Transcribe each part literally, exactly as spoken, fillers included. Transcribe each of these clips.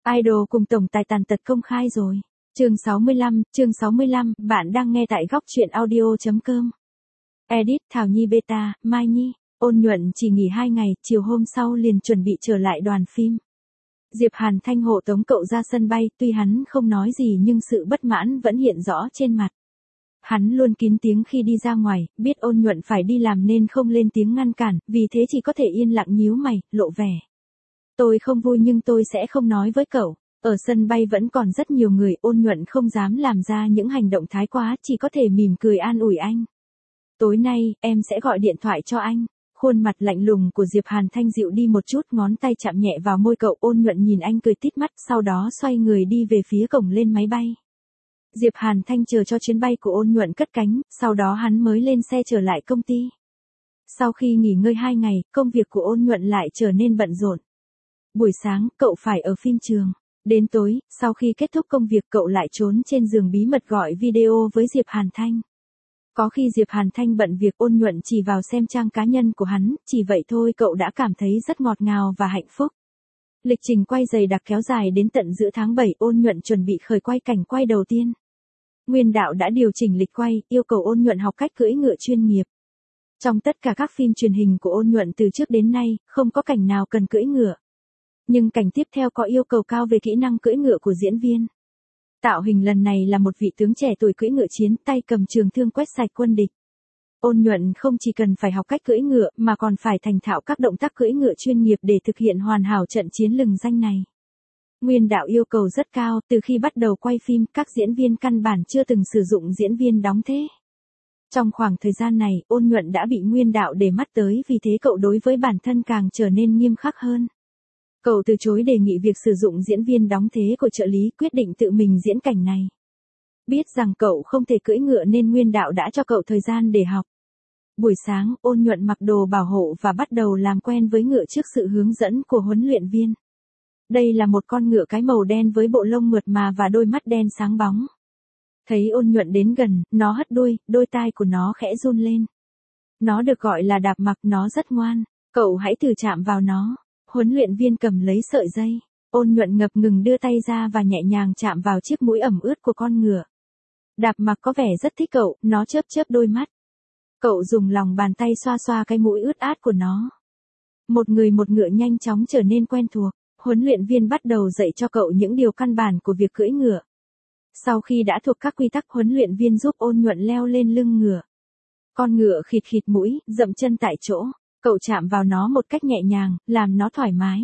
Idol cùng tổng tài tàn tật công khai rồi. Chương sáu mươi lăm, chương sáu mươi lăm, bạn đang nghe tại góc truyện audio chấm com. Edit Thảo Nhi Beta, Mai Nhi, Ôn Nhuận chỉ nghỉ hai ngày, chiều hôm sau liền chuẩn bị trở lại đoàn phim. Diệp Hàn Thanh hộ tống cậu ra sân bay, tuy hắn không nói gì nhưng sự bất mãn vẫn hiện rõ trên mặt. Hắn luôn kín tiếng khi đi ra ngoài, biết Ôn Nhuận phải đi làm nên không lên tiếng ngăn cản, vì thế chỉ có thể yên lặng nhíu mày, lộ vẻ. Tôi không vui nhưng tôi sẽ không nói với cậu. Ở sân bay vẫn còn rất nhiều người, Ôn Nhuận không dám làm ra những hành động thái quá, chỉ có thể mỉm cười an ủi anh. Tối nay, em sẽ gọi điện thoại cho anh. Khuôn mặt lạnh lùng của Diệp Hàn Thanh dịu đi một chút, ngón tay chạm nhẹ vào môi cậu. Ôn Nhuận nhìn anh cười tít mắt, sau đó xoay người đi về phía cổng lên máy bay. Diệp Hàn Thanh chờ cho chuyến bay của Ôn Nhuận cất cánh, sau đó hắn mới lên xe trở lại công ty. Sau khi nghỉ ngơi hai ngày, công việc của Ôn Nhuận lại trở nên bận rộn. Buổi sáng, cậu phải ở phim trường. Đến tối, sau khi kết thúc công việc cậu lại trốn trên giường bí mật gọi video với Diệp Hàn Thanh. Có khi Diệp Hàn Thanh bận việc, Ôn Nhuận chỉ vào xem trang cá nhân của hắn, chỉ vậy thôi cậu đã cảm thấy rất ngọt ngào và hạnh phúc. Lịch trình quay dày đặc kéo dài đến tận giữa tháng bảy, Ôn Nhuận chuẩn bị khởi quay cảnh quay đầu tiên. Nguyên đạo đã điều chỉnh lịch quay, yêu cầu Ôn Nhuận học cách cưỡi ngựa chuyên nghiệp. Trong tất cả các phim truyền hình của Ôn Nhuận từ trước đến nay, không có cảnh nào cần cưỡi ngựa. Nhưng cảnh tiếp theo có yêu cầu cao về kỹ năng cưỡi ngựa của diễn viên. Tạo hình lần này là một vị tướng trẻ tuổi cưỡi ngựa chiến, tay cầm trường thương quét sạch quân địch. Ôn Nhuận không chỉ cần phải học cách cưỡi ngựa mà còn phải thành thạo các động tác cưỡi ngựa chuyên nghiệp để thực hiện hoàn hảo trận chiến lừng danh này. Nguyên đạo yêu cầu rất cao, từ khi bắt đầu quay phim, các diễn viên căn bản chưa từng sử dụng diễn viên đóng thế. Trong khoảng thời gian này, Ôn Nhuận đã bị Nguyên đạo để mắt tới, vì thế cậu đối với bản thân càng trở nên nghiêm khắc hơn. Cậu từ chối đề nghị việc sử dụng diễn viên đóng thế của trợ lý, quyết định tự mình diễn cảnh này. Biết rằng cậu không thể cưỡi ngựa nên Nguyên đạo đã cho cậu thời gian để học. Buổi sáng, Ôn Nhuận mặc đồ bảo hộ và bắt đầu làm quen với ngựa trước sự hướng dẫn của huấn luyện viên. Đây là một con ngựa cái màu đen với bộ lông mượt mà và đôi mắt đen sáng bóng. Thấy Ôn Nhuận đến gần, nó hất đuôi, đôi tai của nó khẽ run lên. Nó được gọi là đạp mặc, nó rất ngoan. Cậu hãy thử chạm vào nó. Huấn luyện viên cầm lấy sợi dây. Ôn Nhuận ngập ngừng đưa tay ra và nhẹ nhàng chạm vào chiếc mũi ẩm ướt của con ngựa. Đạp mặc có vẻ rất thích cậu, nó chớp chớp đôi mắt. Cậu dùng lòng bàn tay xoa xoa cái mũi ướt át của nó. Một người một ngựa nhanh chóng trở nên quen thuộc. Huấn luyện viên bắt đầu dạy cho cậu những điều căn bản của việc cưỡi ngựa. Sau khi đã thuộc các quy tắc, huấn luyện viên giúp Ôn Nhuận leo lên lưng ngựa. Con ngựa khịt khịt mũi, dậm chân tại chỗ. Cậu chạm vào nó một cách nhẹ nhàng, làm nó thoải mái.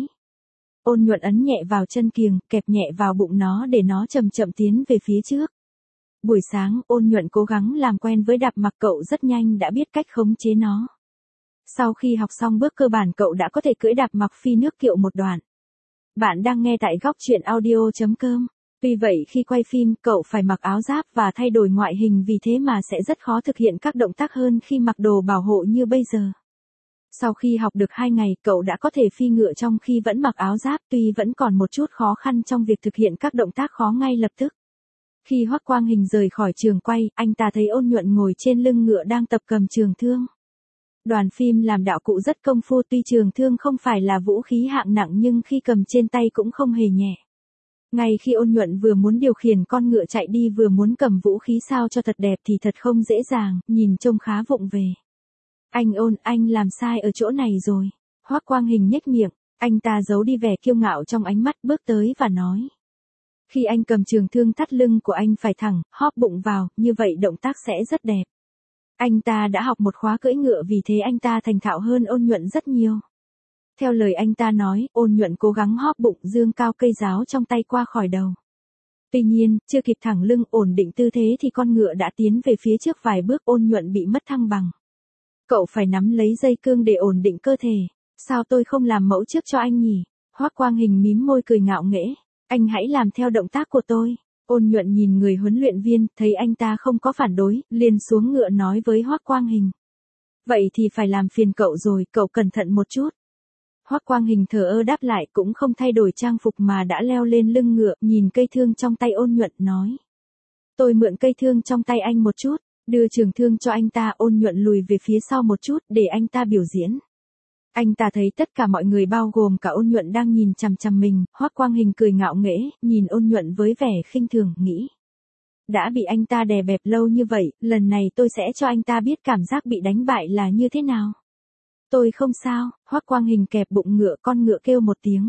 Ôn Nhuận ấn nhẹ vào chân kiềng, kẹp nhẹ vào bụng nó để nó chậm chậm tiến về phía trước. Buổi sáng, Ôn Nhuận cố gắng làm quen với đạp mặc, cậu rất nhanh đã biết cách khống chế nó. Sau khi học xong bước cơ bản, cậu đã có thể cưỡi đạp mặc phi nước kiệu một đoạn. Bạn đang nghe tại góc truyện audio chấm com. Tuy vậy khi quay phim, cậu phải mặc áo giáp và thay đổi ngoại hình, vì thế mà sẽ rất khó thực hiện các động tác hơn khi mặc đồ bảo hộ như bây giờ. Sau khi học được hai ngày, cậu đã có thể phi ngựa trong khi vẫn mặc áo giáp, tuy vẫn còn một chút khó khăn trong việc thực hiện các động tác khó ngay lập tức. Khi Hoắc Quang Hình rời khỏi trường quay, anh ta thấy Ôn Nhuận ngồi trên lưng ngựa đang tập cầm trường thương. Đoàn phim làm đạo cụ rất công phu, tuy trường thương không phải là vũ khí hạng nặng nhưng khi cầm trên tay cũng không hề nhẹ. Ngay khi Ôn Nhuận vừa muốn điều khiển con ngựa chạy đi vừa muốn cầm vũ khí sao cho thật đẹp thì thật không dễ dàng, nhìn trông khá vụng về. Anh Ôn, anh làm sai ở chỗ này rồi. Hoắc Quang Hình nhếch miệng, anh ta giấu đi vẻ kiêu ngạo trong ánh mắt, bước tới và nói. Khi anh cầm trường thương, thắt lưng của anh phải thẳng, hóp bụng vào, như vậy động tác sẽ rất đẹp. Anh ta đã học một khóa cưỡi ngựa, vì thế anh ta thành thạo hơn Ôn Nhuận rất nhiều. Theo lời anh ta nói, Ôn Nhuận cố gắng hóp bụng, dương cao cây giáo trong tay qua khỏi đầu. Tuy nhiên, chưa kịp thẳng lưng ổn định tư thế thì con ngựa đã tiến về phía trước vài bước, Ôn Nhuận bị mất thăng bằng. Cậu phải nắm lấy dây cương để ổn định cơ thể. Sao tôi không làm mẫu trước cho anh nhỉ? Hoắc Quang Hình mím môi cười ngạo nghễ. Anh hãy làm theo động tác của tôi. Ôn Nhuận nhìn người huấn luyện viên, thấy anh ta không có phản đối, liền xuống ngựa nói với Hoắc Quang Hình. Vậy thì phải làm phiền cậu rồi, cậu cẩn thận một chút. Hoắc Quang Hình thờ ơ đáp lại, cũng không thay đổi trang phục mà đã leo lên lưng ngựa, nhìn cây thương trong tay Ôn Nhuận, nói. Tôi mượn cây thương trong tay anh một chút. Đưa trường thương cho anh ta. Ôn Nhuận lùi về phía sau một chút để anh ta biểu diễn. Anh ta thấy tất cả mọi người bao gồm cả Ôn Nhuận đang nhìn chằm chằm mình, Hoắc Quang Hình cười ngạo nghễ, nhìn Ôn Nhuận với vẻ khinh thường, nghĩ. Đã bị anh ta đè bẹp lâu như vậy, lần này tôi sẽ cho anh ta biết cảm giác bị đánh bại là như thế nào. Tôi không sao, Hoắc Quang Hình kẹp bụng ngựa, con ngựa kêu một tiếng.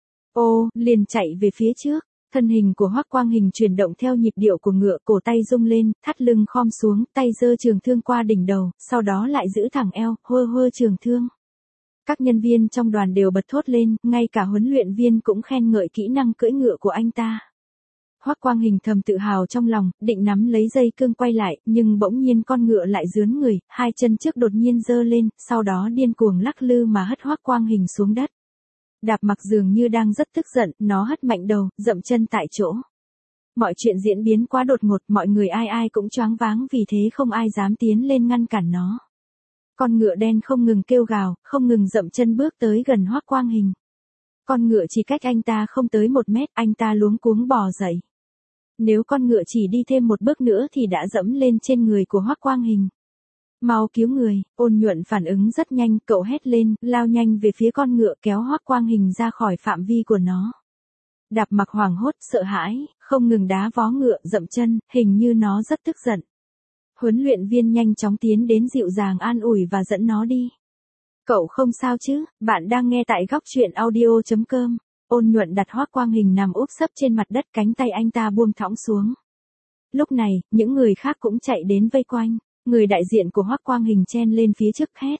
Ô, liền chạy về phía trước. Thân hình của Hoắc Quang Hình chuyển động theo nhịp điệu của ngựa, cổ tay rung lên, thắt lưng khom xuống, tay giơ trường thương qua đỉnh đầu, sau đó lại giữ thẳng eo, hơ hơ trường thương. Các nhân viên trong đoàn đều bật thốt lên, ngay cả huấn luyện viên cũng khen ngợi kỹ năng cưỡi ngựa của anh ta. Hoắc Quang Hình thầm tự hào trong lòng, định nắm lấy dây cương quay lại, nhưng bỗng nhiên con ngựa lại rướn người, hai chân trước đột nhiên giơ lên, sau đó điên cuồng lắc lư mà hất Hoắc Quang Hình xuống đất. Đạp Mặc dường như đang rất tức giận, nó hất mạnh đầu, dậm chân tại chỗ. Mọi chuyện diễn biến quá đột ngột, mọi người ai ai cũng choáng váng, vì thế không ai dám tiến lên ngăn cản nó. Con ngựa đen không ngừng kêu gào, không ngừng dậm chân bước tới gần Hoắc Quang Hình. Con ngựa chỉ cách anh ta không tới một mét, anh ta luống cuống bò dậy. Nếu con ngựa chỉ đi thêm một bước nữa thì đã dẫm lên trên người của Hoắc Quang Hình. Mau cứu người, Ôn Nhuận phản ứng rất nhanh, cậu hét lên, lao nhanh về phía con ngựa, kéo Hoắc Quang Hình ra khỏi phạm vi của nó. Đạp Mặc hoảng hốt, sợ hãi, không ngừng đá vó ngựa, dậm chân, hình như nó rất tức giận. Huấn luyện viên nhanh chóng tiến đến dịu dàng an ủi và dẫn nó đi. Cậu không sao chứ, bạn đang nghe tại góc truyện audio chấm com. Ôn Nhuận đặt Hoắc Quang Hình nằm úp sấp trên mặt đất, cánh tay anh ta buông thõng xuống. Lúc này, những người khác cũng chạy đến vây quanh. Người đại diện của Hoắc Quang Hình chen lên phía trước hét.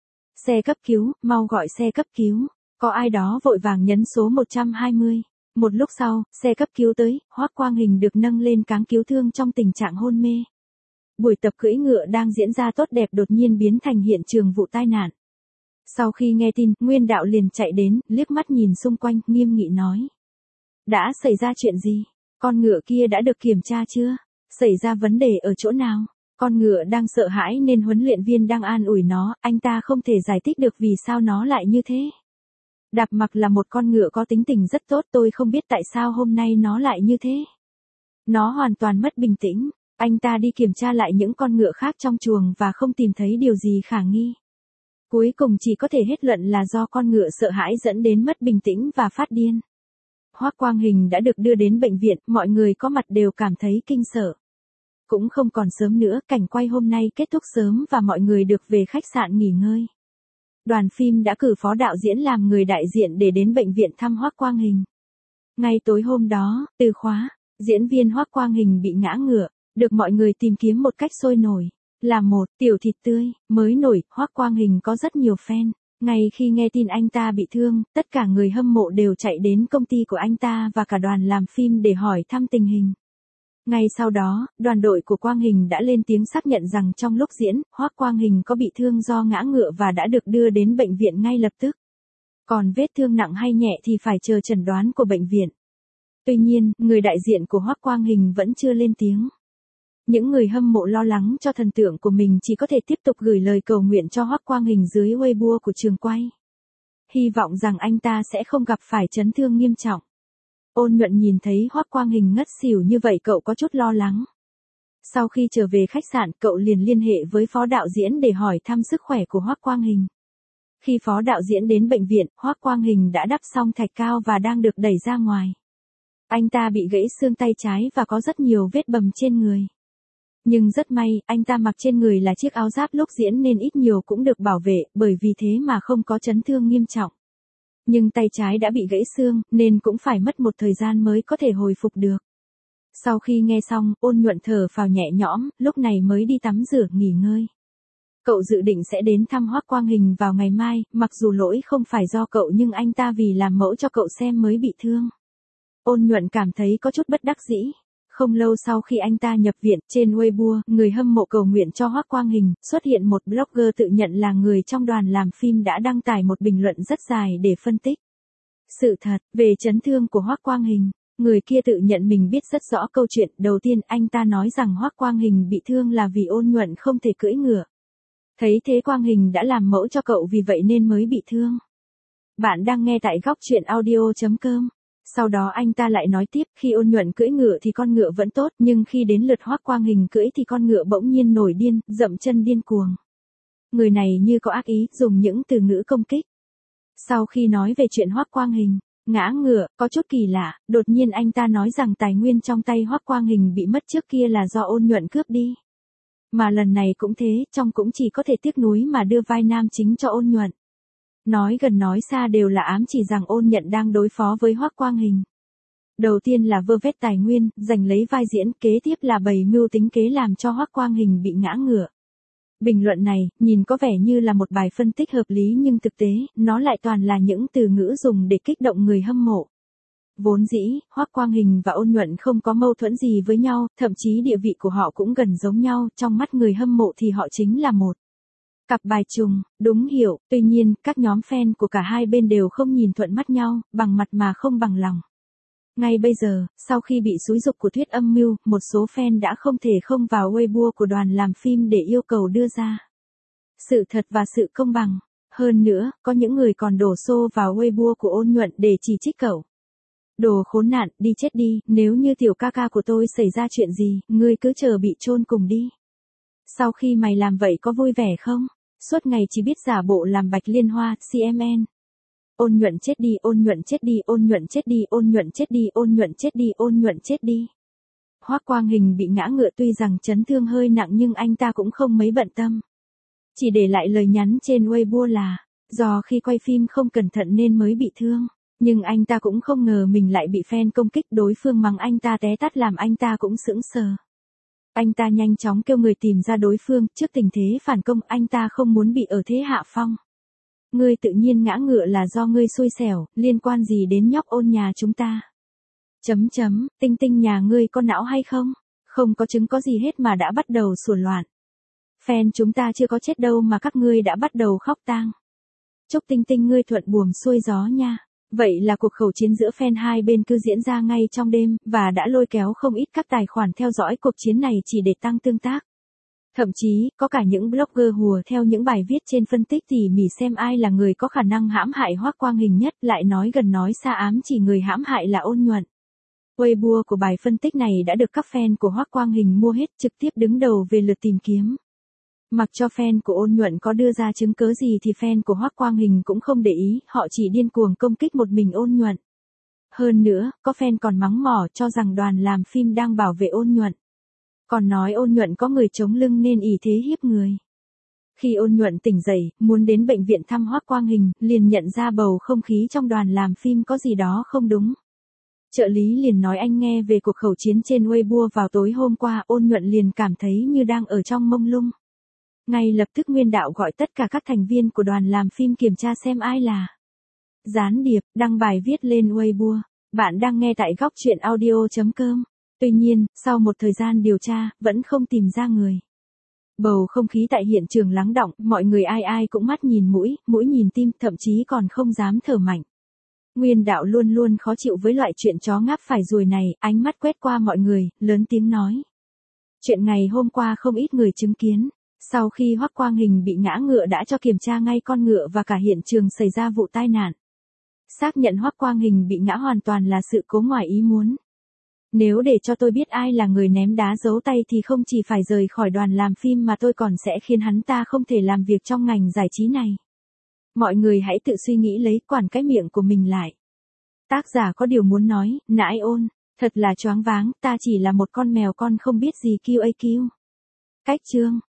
Xe cấp cứu, mau gọi xe cấp cứu. Có ai đó vội vàng nhấn số một trăm hai mươi. Một lúc sau, xe cấp cứu tới, Hoắc Quang Hình được nâng lên cáng cứu thương trong tình trạng hôn mê. Buổi tập cưỡi ngựa đang diễn ra tốt đẹp đột nhiên biến thành hiện trường vụ tai nạn. Sau khi nghe tin, Nguyên Đạo liền chạy đến, liếc mắt nhìn xung quanh, nghiêm nghị nói. Đã xảy ra chuyện gì? Con ngựa kia đã được kiểm tra chưa? Xảy ra vấn đề ở chỗ nào? Con ngựa đang sợ hãi nên huấn luyện viên đang an ủi nó, anh ta không thể giải thích được vì sao nó lại như thế. Đạp Mặc là một con ngựa có tính tình rất tốt, tôi không biết tại sao hôm nay nó lại như thế. Nó hoàn toàn mất bình tĩnh, anh ta đi kiểm tra lại những con ngựa khác trong chuồng và không tìm thấy điều gì khả nghi. Cuối cùng chỉ có thể hết luận là do con ngựa sợ hãi dẫn đến mất bình tĩnh và phát điên. Hoắc Quang Hình đã được đưa đến bệnh viện, mọi người có mặt đều cảm thấy kinh sợ. Cũng không còn sớm nữa, cảnh quay hôm nay kết thúc sớm và mọi người được về khách sạn nghỉ ngơi. Đoàn phim đã cử phó đạo diễn làm người đại diện để đến bệnh viện thăm Hoắc Quang Hình. Ngay tối hôm đó, Từ Khóa, diễn viên Hoắc Quang Hình bị ngã ngựa, được mọi người tìm kiếm một cách sôi nổi. Là một tiểu thịt tươi, mới nổi, Hoắc Quang Hình có rất nhiều fan. Ngay khi nghe tin anh ta bị thương, tất cả người hâm mộ đều chạy đến công ty của anh ta và cả đoàn làm phim để hỏi thăm tình hình. Ngay sau đó, đoàn đội của Quang Hình đã lên tiếng xác nhận rằng trong lúc diễn, Hoắc Quang Hình có bị thương do ngã ngựa và đã được đưa đến bệnh viện ngay lập tức. Còn vết thương nặng hay nhẹ thì phải chờ chẩn đoán của bệnh viện. Tuy nhiên, người đại diện của Hoắc Quang Hình vẫn chưa lên tiếng. Những người hâm mộ lo lắng cho thần tượng của mình chỉ có thể tiếp tục gửi lời cầu nguyện cho Hoắc Quang Hình dưới Weibo của trường quay. Hy vọng rằng anh ta sẽ không gặp phải chấn thương nghiêm trọng. Ôn Nhuận nhìn thấy Hoắc Quang Hình ngất xỉu như vậy cậu có chút lo lắng. Sau khi trở về khách sạn, cậu liền liên hệ với phó đạo diễn để hỏi thăm sức khỏe của Hoắc Quang Hình. Khi phó đạo diễn đến bệnh viện, Hoắc Quang Hình đã đắp xong thạch cao và đang được đẩy ra ngoài. Anh ta bị gãy xương tay trái và có rất nhiều vết bầm trên người. Nhưng rất may, anh ta mặc trên người là chiếc áo giáp lúc diễn nên ít nhiều cũng được bảo vệ, bởi vì thế mà không có chấn thương nghiêm trọng. Nhưng tay trái đã bị gãy xương, nên cũng phải mất một thời gian mới có thể hồi phục được. Sau khi nghe xong, Ôn Nhuận thở phào nhẹ nhõm, lúc này mới đi tắm rửa, nghỉ ngơi. Cậu dự định sẽ đến thăm Hoắc Quang Hình vào ngày mai, mặc dù lỗi không phải do cậu nhưng anh ta vì làm mẫu cho cậu xem mới bị thương. Ôn Nhuận cảm thấy có chút bất đắc dĩ. Không lâu sau khi anh ta nhập viện, trên Weibo, người hâm mộ cầu nguyện cho Hoắc Quang Hình, xuất hiện một blogger tự nhận là người trong đoàn làm phim đã đăng tải một bình luận rất dài để phân tích sự thật về chấn thương của Hoắc Quang Hình. Người kia tự nhận mình biết rất rõ câu chuyện. Đầu tiên anh ta nói rằng Hoắc Quang Hình bị thương là vì Ôn Nhuận không thể cưỡi ngựa. Thấy thế Quang Hình đã làm mẫu cho cậu vì vậy nên mới bị thương. Bạn đang nghe tại góc truyện audio chấm com. Sau đó anh ta lại nói tiếp, khi Ôn Nhuận cưỡi ngựa thì con ngựa vẫn tốt, nhưng khi đến lượt Hoắc Quang Hình cưỡi thì con ngựa bỗng nhiên nổi điên, dậm chân điên cuồng. Người này như có ác ý, dùng những từ ngữ công kích. Sau khi nói về chuyện Hoắc Quang Hình ngã ngựa, có chút kỳ lạ, đột nhiên anh ta nói rằng tài nguyên trong tay Hoắc Quang Hình bị mất trước kia là do Ôn Nhuận cướp đi. Mà lần này cũng thế, trong cũng chỉ có thể tiếc nuối mà đưa vai nam chính cho Ôn Nhuận. Nói gần nói xa đều là ám chỉ rằng Ôn Nhuận đang đối phó với Hoắc Quang Hình. Đầu tiên là vơ vét tài nguyên, giành lấy vai diễn, kế tiếp là bày mưu tính kế làm cho Hoắc Quang Hình bị ngã ngựa. Bình luận này, nhìn có vẻ như là một bài phân tích hợp lý nhưng thực tế, nó lại toàn là những từ ngữ dùng để kích động người hâm mộ. Vốn dĩ, Hoắc Quang Hình và Ôn Nhuận không có mâu thuẫn gì với nhau, thậm chí địa vị của họ cũng gần giống nhau, trong mắt người hâm mộ thì họ chính là một cặp bài trùng, đúng hiểu, tuy nhiên, các nhóm fan của cả hai bên đều không nhìn thuận mắt nhau, bằng mặt mà không bằng lòng. Ngay bây giờ, sau khi bị xúi giục của thuyết âm mưu, một số fan đã không thể không vào Weibo của đoàn làm phim để yêu cầu đưa ra sự thật và sự công bằng. Hơn nữa, có những người còn đổ xô vào Weibo của Ôn Nhuận để chỉ trích cậu. Đồ khốn nạn, đi chết đi, nếu như tiểu ca ca của tôi xảy ra chuyện gì, ngươi cứ chờ bị chôn cùng đi. Sau khi mày làm vậy có vui vẻ không? Suốt ngày chỉ biết giả bộ làm Bạch Liên Hoa, xê em en. Ôn Nhuận chết đi, Ôn Nhuận chết đi, Ôn Nhuận chết đi, Ôn Nhuận chết đi, Ôn Nhuận chết đi, Ôn Nhuận chết đi. Hoắc Quang Hình bị ngã ngựa tuy rằng chấn thương hơi nặng nhưng anh ta cũng không mấy bận tâm. Chỉ để lại lời nhắn trên Weibo là, do khi quay phim không cẩn thận nên mới bị thương. Nhưng anh ta cũng không ngờ mình lại bị fan công kích, đối phương mắng anh ta té tát làm anh ta cũng sững sờ. Anh ta nhanh chóng kêu người tìm ra đối phương, trước tình thế phản công anh ta không muốn bị ở thế hạ phong. Ngươi tự nhiên ngã ngựa là do ngươi xui xẻo, liên quan gì đến nhóc Ôn nhà chúng ta? Chấm chấm, Tinh Tinh nhà ngươi có não hay không? Không có chứng có gì hết mà đã bắt đầu sủa loạn. Fan chúng ta chưa có chết đâu mà các ngươi đã bắt đầu khóc tang. Chúc Tinh Tinh ngươi thuận buồm xuôi gió nha. Vậy là cuộc khẩu chiến giữa fan hai bên cứ diễn ra ngay trong đêm, và đã lôi kéo không ít các tài khoản theo dõi cuộc chiến này chỉ để tăng tương tác. Thậm chí, có cả những blogger hùa theo những bài viết trên phân tích tỉ mỉ xem ai là người có khả năng hãm hại Hoắc Quang Hình nhất, lại nói gần nói xa ám chỉ người hãm hại là Ôn Nhuận. Weibo của bài phân tích này đã được các fan của Hoắc Quang Hình mua hết, trực tiếp đứng đầu về lượt tìm kiếm. Mặc cho fan của Ôn Nhuận có đưa ra chứng cớ gì thì fan của Hoắc Quang Hình cũng không để ý, họ chỉ điên cuồng công kích một mình Ôn Nhuận. Hơn nữa, có fan còn mắng mỏ cho rằng đoàn làm phim đang bảo vệ Ôn Nhuận. Còn nói Ôn Nhuận có người chống lưng nên ỷ thế hiếp người. Khi Ôn Nhuận tỉnh dậy, muốn đến bệnh viện thăm Hoắc Quang Hình, liền nhận ra bầu không khí trong đoàn làm phim có gì đó không đúng. Trợ lý liền nói anh nghe về cuộc khẩu chiến trên Weibo vào tối hôm qua, Ôn Nhuận liền cảm thấy như đang ở trong mông lung. Ngay lập tức Nguyên Đạo gọi tất cả các thành viên của đoàn làm phim kiểm tra xem ai là gián điệp, đăng bài viết lên Weibo. Bạn đang nghe tại góc truyện audio chấm com. Tuy nhiên, sau một thời gian điều tra, vẫn không tìm ra người. Bầu không khí tại hiện trường lắng đọng, mọi người ai ai cũng mắt nhìn mũi, mũi nhìn tim, thậm chí còn không dám thở mạnh. Nguyên Đạo luôn luôn khó chịu với loại chuyện chó ngáp phải ruồi này, ánh mắt quét qua mọi người, lớn tiếng nói. Chuyện ngày hôm qua không ít người chứng kiến. Sau khi Hoắc Quang Hình bị ngã ngựa đã cho kiểm tra ngay con ngựa và cả hiện trường xảy ra vụ tai nạn. Xác nhận Hoắc Quang Hình bị ngã hoàn toàn là sự cố ngoài ý muốn. Nếu để cho tôi biết ai là người ném đá giấu tay thì không chỉ phải rời khỏi đoàn làm phim mà tôi còn sẽ khiến hắn ta không thể làm việc trong ngành giải trí này. Mọi người hãy tự suy nghĩ lấy quản cái miệng của mình lại. Tác giả có điều muốn nói, nãi Ôn, thật là choáng váng, ta chỉ là một con mèo con không biết gì kiu a kiu. Cách chương